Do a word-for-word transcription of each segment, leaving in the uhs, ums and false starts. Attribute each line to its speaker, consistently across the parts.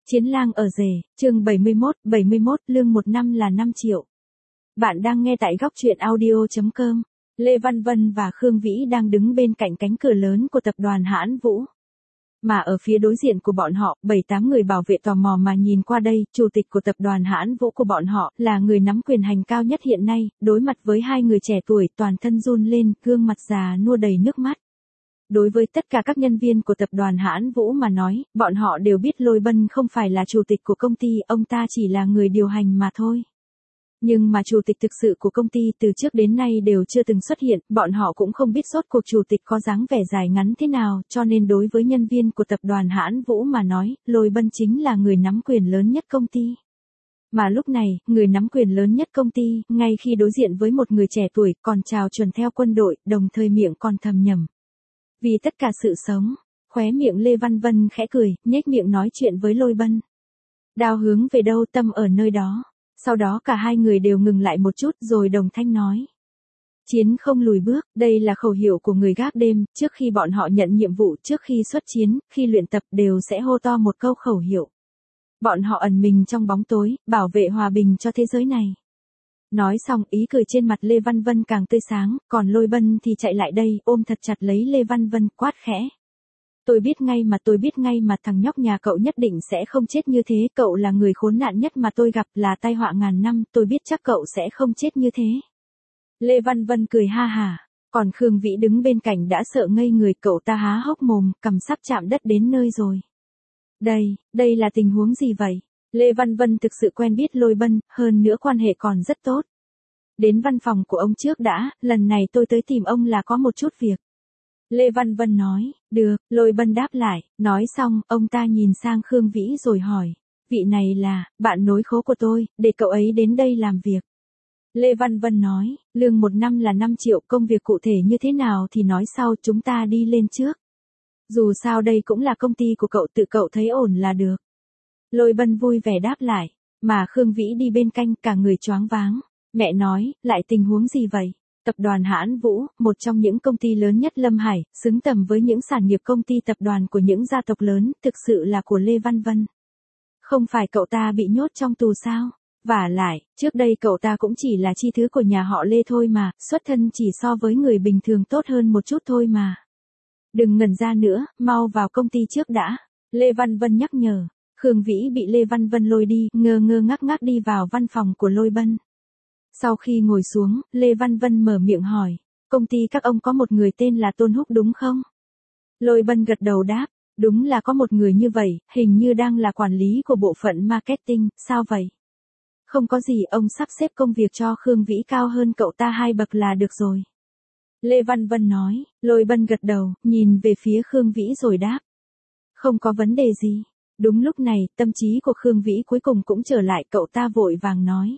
Speaker 1: Chiến lang ở rể, chương bảy mươi mốt, bảy mươi mốt, lương một năm là năm triệu. Bạn đang nghe tại góc truyện audio chấm com. Lê Văn Vân và Khương Vĩ đang đứng bên cạnh cánh cửa lớn của tập đoàn Hãn Vũ. Mà ở phía đối diện của bọn họ, bảy tám người bảo vệ tò mò mà nhìn qua đây, chủ tịch của tập đoàn Hãn Vũ của bọn họ, là người nắm quyền hành cao nhất hiện nay, đối mặt với hai người trẻ tuổi toàn thân run lên, gương mặt già nua đầy nước mắt. Đối với tất cả các nhân viên của tập đoàn Hãn Vũ mà nói, bọn họ đều biết Lôi Bân không phải là chủ tịch của công ty, ông ta chỉ là người điều hành mà thôi. Nhưng mà chủ tịch thực sự của công ty từ trước đến nay đều chưa từng xuất hiện, bọn họ cũng không biết rốt cuộc chủ tịch có dáng vẻ dài ngắn thế nào, cho nên đối với nhân viên của tập đoàn Hãn Vũ mà nói, Lôi Bân chính là người nắm quyền lớn nhất công ty. Mà lúc này, người nắm quyền lớn nhất công ty, ngay khi đối diện với một người trẻ tuổi còn chào chuẩn theo quân đội, đồng thời miệng còn thầm nhầm. Vì tất cả sự sống, khóe miệng Lê Văn Vân khẽ cười, nhếch miệng nói chuyện với Lôi Bân. Đao hướng về đâu tâm ở nơi đó. Sau đó cả hai người đều ngừng lại một chút rồi đồng thanh nói. Chiến không lùi bước, đây là khẩu hiệu của người gác đêm, trước khi bọn họ nhận nhiệm vụ, trước khi xuất chiến, khi luyện tập đều sẽ hô to một câu khẩu hiệu. Bọn họ ẩn mình trong bóng tối, bảo vệ hòa bình cho thế giới này. Nói xong ý cười trên mặt Lê Văn Vân càng tươi sáng, còn Lôi Bân thì chạy lại đây, ôm thật chặt lấy Lê Văn Vân, quát khẽ. Tôi biết ngay mà tôi biết ngay mà thằng nhóc nhà cậu nhất định sẽ không chết như thế, cậu là người khốn nạn nhất mà tôi gặp, là tai họa ngàn năm, tôi biết chắc cậu sẽ không chết như thế. Lê Văn Vân cười ha hả, còn Khương Vĩ đứng bên cạnh đã sợ ngây người, cậu ta há hốc mồm, cằm sắp chạm đất đến nơi rồi. Đây, đây là tình huống gì vậy? Lê Văn Vân thực sự quen biết Lôi Bân, hơn nữa quan hệ còn rất tốt. Đến văn phòng của ông trước đã, lần này tôi tới tìm ông là có một chút việc. Lê Văn Vân nói, được, Lôi Bân đáp lại, nói xong, ông ta nhìn sang Khương Vĩ rồi hỏi, vị này là, bạn nối khố của tôi, để cậu ấy đến đây làm việc. Lê Văn Vân nói, lương một năm là năm triệu, công việc cụ thể như thế nào thì nói sau, chúng ta đi lên trước. Dù sao đây cũng là công ty của cậu, tự cậu thấy ổn là được. Lôi Bân vui vẻ đáp lại, mà Khương Vĩ đi bên cạnh cả người choáng váng. Mẹ nói, lại tình huống gì vậy? Tập đoàn Hãn Vũ, một trong những công ty lớn nhất Lâm Hải, xứng tầm với những sản nghiệp công ty tập đoàn của những gia tộc lớn, thực sự là của Lê Văn Vân. Không phải cậu ta bị nhốt trong tù sao? Vả lại, trước đây cậu ta cũng chỉ là chi thứ của nhà họ Lê thôi mà, xuất thân chỉ so với người bình thường tốt hơn một chút thôi mà. Đừng ngẩn ra nữa, mau vào công ty trước đã. Lê Văn Vân nhắc nhở. Khương Vĩ bị Lê Văn Vân lôi đi, ngơ ngơ ngác ngác đi vào văn phòng của Lôi Bân. Sau khi ngồi xuống, Lê Văn Vân mở miệng hỏi, công ty các ông có một người tên là Tôn Húc đúng không? Lôi Bân gật đầu đáp, đúng là có một người như vậy, hình như đang là quản lý của bộ phận marketing, sao vậy? Không có gì, ông sắp xếp công việc cho Khương Vĩ cao hơn cậu ta hai bậc là được rồi. Lê Văn Vân nói, Lôi Bân gật đầu, nhìn về phía Khương Vĩ rồi đáp. Không có vấn đề gì. Đúng lúc này, tâm trí của Khương Vĩ cuối cùng cũng trở lại, cậu ta vội vàng nói.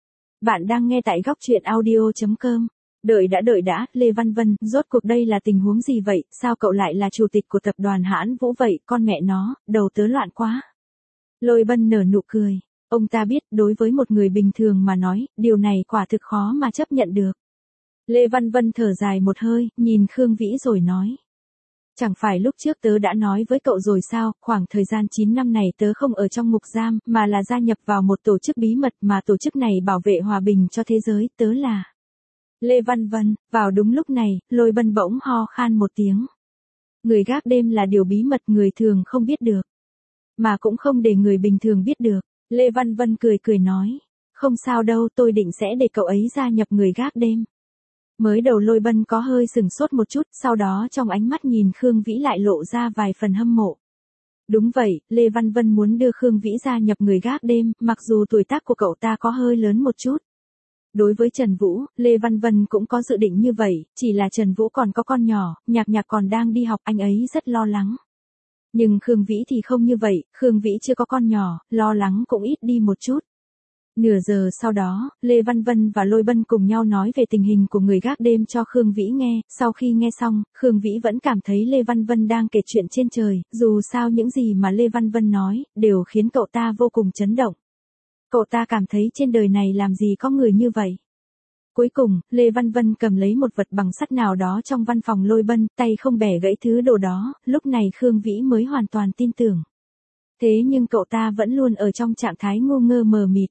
Speaker 1: Bạn đang nghe tại góc truyện audio chấm com. Đợi đã đợi đã, Lê Văn Vân, rốt cuộc đây là tình huống gì vậy, sao cậu lại là chủ tịch của tập đoàn Hãn Vũ vậy, con mẹ nó, đầu tớ loạn quá. Lôi Bân nở nụ cười, ông ta biết, đối với một người bình thường mà nói, điều này quả thực khó mà chấp nhận được. Lê Văn Vân thở dài một hơi, nhìn Khương Vĩ rồi nói. Chẳng phải lúc trước tớ đã nói với cậu rồi sao, khoảng thời gian chín năm này tớ không ở trong ngục giam, mà là gia nhập vào một tổ chức bí mật mà tổ chức này bảo vệ hòa bình cho thế giới, tớ là. Lê Văn Vân, vào đúng lúc này, Lôi Bân bỗng ho khan một tiếng. Người gác đêm là điều bí mật người thường không biết được. Mà cũng không để người bình thường biết được. Lê Văn Vân cười cười nói, không sao đâu, tôi định sẽ để cậu ấy gia nhập người gác đêm. Mới đầu Lôi Bân có hơi sừng sốt một chút, sau đó trong ánh mắt nhìn Khương Vĩ lại lộ ra vài phần hâm mộ. Đúng vậy, Lê Văn Vân muốn đưa Khương Vĩ gia nhập người gác đêm, mặc dù tuổi tác của cậu ta có hơi lớn một chút. Đối với Trần Vũ, Lê Văn Vân cũng có dự định như vậy, chỉ là Trần Vũ còn có con nhỏ, Nhạc Nhạc còn đang đi học, anh ấy rất lo lắng. Nhưng Khương Vĩ thì không như vậy, Khương Vĩ chưa có con nhỏ, lo lắng cũng ít đi một chút. Nửa giờ sau đó, Lê Văn Vân và Lôi Bân cùng nhau nói về tình hình của người gác đêm cho Khương Vĩ nghe, sau khi nghe xong, Khương Vĩ vẫn cảm thấy Lê Văn Vân đang kể chuyện trên trời, dù sao những gì mà Lê Văn Vân nói, đều khiến cậu ta vô cùng chấn động. Cậu ta cảm thấy trên đời này làm gì có người như vậy. Cuối cùng, Lê Văn Vân cầm lấy một vật bằng sắt nào đó trong văn phòng Lôi Bân, tay không bẻ gãy thứ đồ đó, lúc này Khương Vĩ mới hoàn toàn tin tưởng. Thế nhưng cậu ta vẫn luôn ở trong trạng thái ngu ngơ mờ mịt.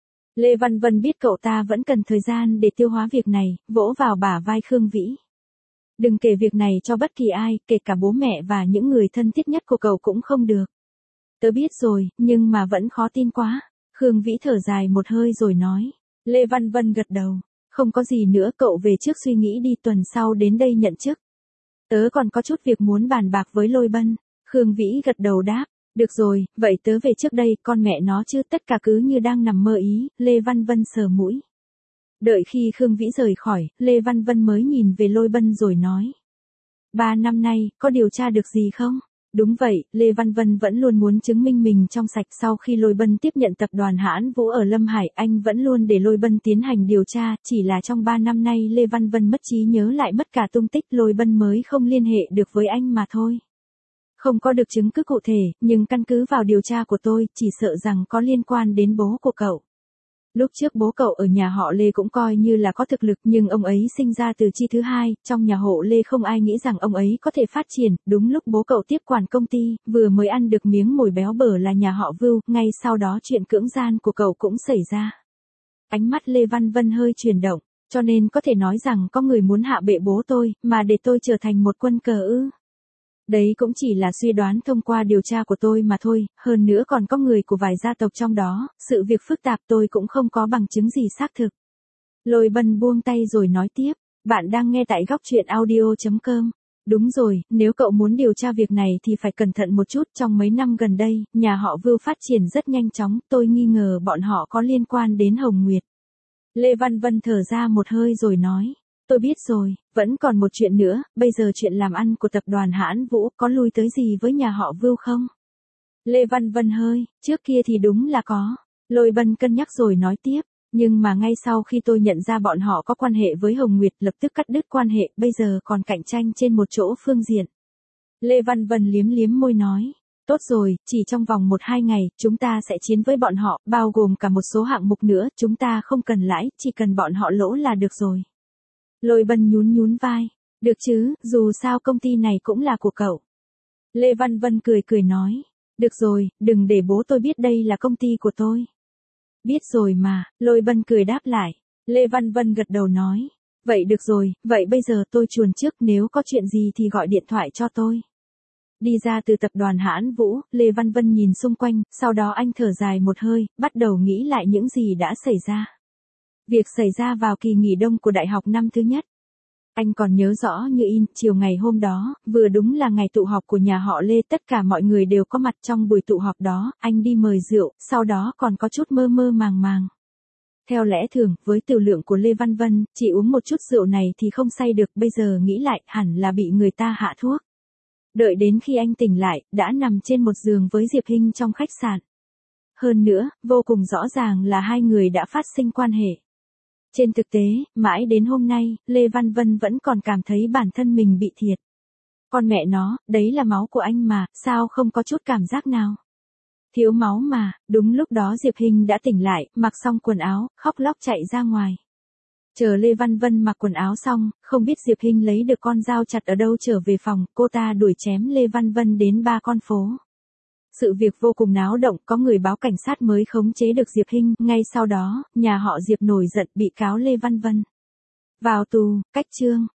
Speaker 1: Lê Văn Vân biết cậu ta vẫn cần thời gian để tiêu hóa việc này, vỗ vào bả vai Khương Vĩ. Đừng kể việc này cho bất kỳ ai, kể cả bố mẹ và những người thân thiết nhất của cậu cũng không được. Tớ biết rồi, nhưng mà vẫn khó tin quá. Khương Vĩ thở dài một hơi rồi nói. Lê Văn Vân gật đầu. Không có gì nữa, cậu về trước suy nghĩ đi, tuần sau đến đây nhận chức. Tớ còn có chút việc muốn bàn bạc với Lôi Bân. Khương Vĩ gật đầu đáp. Được rồi, vậy tớ về trước đây, con mẹ nó chứ, tất cả cứ như đang nằm mơ ý. Lê Văn Vân sờ mũi. Đợi khi Khương Vĩ rời khỏi, Lê Văn Vân mới nhìn về Lôi Bân rồi nói. Ba năm nay, có điều tra được gì không? Đúng vậy, Lê Văn Vân vẫn luôn muốn chứng minh mình trong sạch. Sau khi Lôi Bân tiếp nhận tập đoàn Hãn Vũ ở Lâm Hải, anh vẫn luôn để Lôi Bân tiến hành điều tra, chỉ là trong ba năm nay Lê Văn Vân mất trí nhớ lại mất cả tung tích, Lôi Bân mới không liên hệ được với anh mà thôi. Không có được chứng cứ cụ thể, nhưng căn cứ vào điều tra của tôi, chỉ sợ rằng có liên quan đến bố của cậu. Lúc trước bố cậu ở nhà họ Lê cũng coi như là có thực lực, nhưng ông ấy sinh ra từ chi thứ hai, trong nhà hộ Lê không ai nghĩ rằng ông ấy có thể phát triển. Đúng lúc bố cậu tiếp quản công ty, vừa mới ăn được miếng mồi béo bở là nhà họ Vưu, ngay sau đó chuyện cưỡng gian của cậu cũng xảy ra. Ánh mắt Lê Văn Vân hơi chuyển động, cho nên có thể nói rằng có người muốn hạ bệ bố tôi, mà để tôi trở thành một quân cờ ư. Đấy cũng chỉ là suy đoán thông qua điều tra của tôi mà thôi, hơn nữa còn có người của vài gia tộc trong đó, sự việc phức tạp tôi cũng không có bằng chứng gì xác thực. Lôi Bân buông tay rồi nói tiếp, bạn đang nghe tại góc truyện audio chấm com. Đúng rồi, nếu cậu muốn điều tra việc này thì phải cẩn thận một chút, trong mấy năm gần đây, nhà họ Vưu phát triển rất nhanh chóng, tôi nghi ngờ bọn họ có liên quan đến Hồng Nguyệt. Lê Văn Vân thở ra một hơi rồi nói. Tôi biết rồi, vẫn còn một chuyện nữa, bây giờ chuyện làm ăn của tập đoàn Hãn Vũ có lui tới gì với nhà họ Vưu không? Lê Văn Vân hơi, trước kia thì đúng là có. Lôi Bân cân nhắc rồi nói tiếp, nhưng mà ngay sau khi tôi nhận ra bọn họ có quan hệ với Hồng Nguyệt lập tức cắt đứt quan hệ, bây giờ còn cạnh tranh trên một chỗ phương diện. Lê Văn Vân liếm liếm môi nói. Tốt rồi, chỉ trong vòng một hai ngày, chúng ta sẽ chiến với bọn họ, bao gồm cả một số hạng mục nữa, chúng ta không cần lãi, chỉ cần bọn họ lỗ là được rồi. Lôi Bân nhún nhún vai. Được chứ, dù sao công ty này cũng là của cậu. Lê Văn Vân cười cười nói. Được rồi, đừng để bố tôi biết đây là công ty của tôi. Biết rồi mà, Lôi Bân cười đáp lại. Lê Văn Vân gật đầu nói. Vậy được rồi, vậy bây giờ tôi chuồn trước, nếu có chuyện gì thì gọi điện thoại cho tôi. Đi ra từ tập đoàn Hãn Vũ, Lê Văn Vân nhìn xung quanh, sau đó anh thở dài một hơi, bắt đầu nghĩ lại những gì đã xảy ra. Việc xảy ra vào kỳ nghỉ đông của đại học năm thứ nhất. Anh còn nhớ rõ như in, chiều ngày hôm đó, vừa đúng là ngày tụ họp của nhà họ Lê, tất cả mọi người đều có mặt trong buổi tụ họp đó, anh đi mời rượu, sau đó còn có chút mơ mơ màng màng. Theo lẽ thường, với tiểu lượng của Lê Văn Vân, chỉ uống một chút rượu này thì không say được, bây giờ nghĩ lại, hẳn là bị người ta hạ thuốc. Đợi đến khi anh tỉnh lại, đã nằm trên một giường với Diệp Hinh trong khách sạn. Hơn nữa, vô cùng rõ ràng là hai người đã phát sinh quan hệ. Trên thực tế, mãi đến hôm nay, Lê Văn Vân vẫn còn cảm thấy bản thân mình bị thiệt. Con mẹ nó, đấy là máu của anh mà, sao không có chút cảm giác nào? Thiếu máu mà. Đúng lúc đó Diệp Hinh đã tỉnh lại, mặc xong quần áo, khóc lóc chạy ra ngoài. Chờ Lê Văn Vân mặc quần áo xong, không biết Diệp Hinh lấy được con dao chặt ở đâu trở về phòng, cô ta đuổi chém Lê Văn Vân đến ba con phố. Sự việc vô cùng náo động, có người báo cảnh sát mới khống chế được Diệp Hinh, ngay sau đó, nhà họ Diệp nổi giận bị cáo Lê Văn Vân vào tù, cách chương.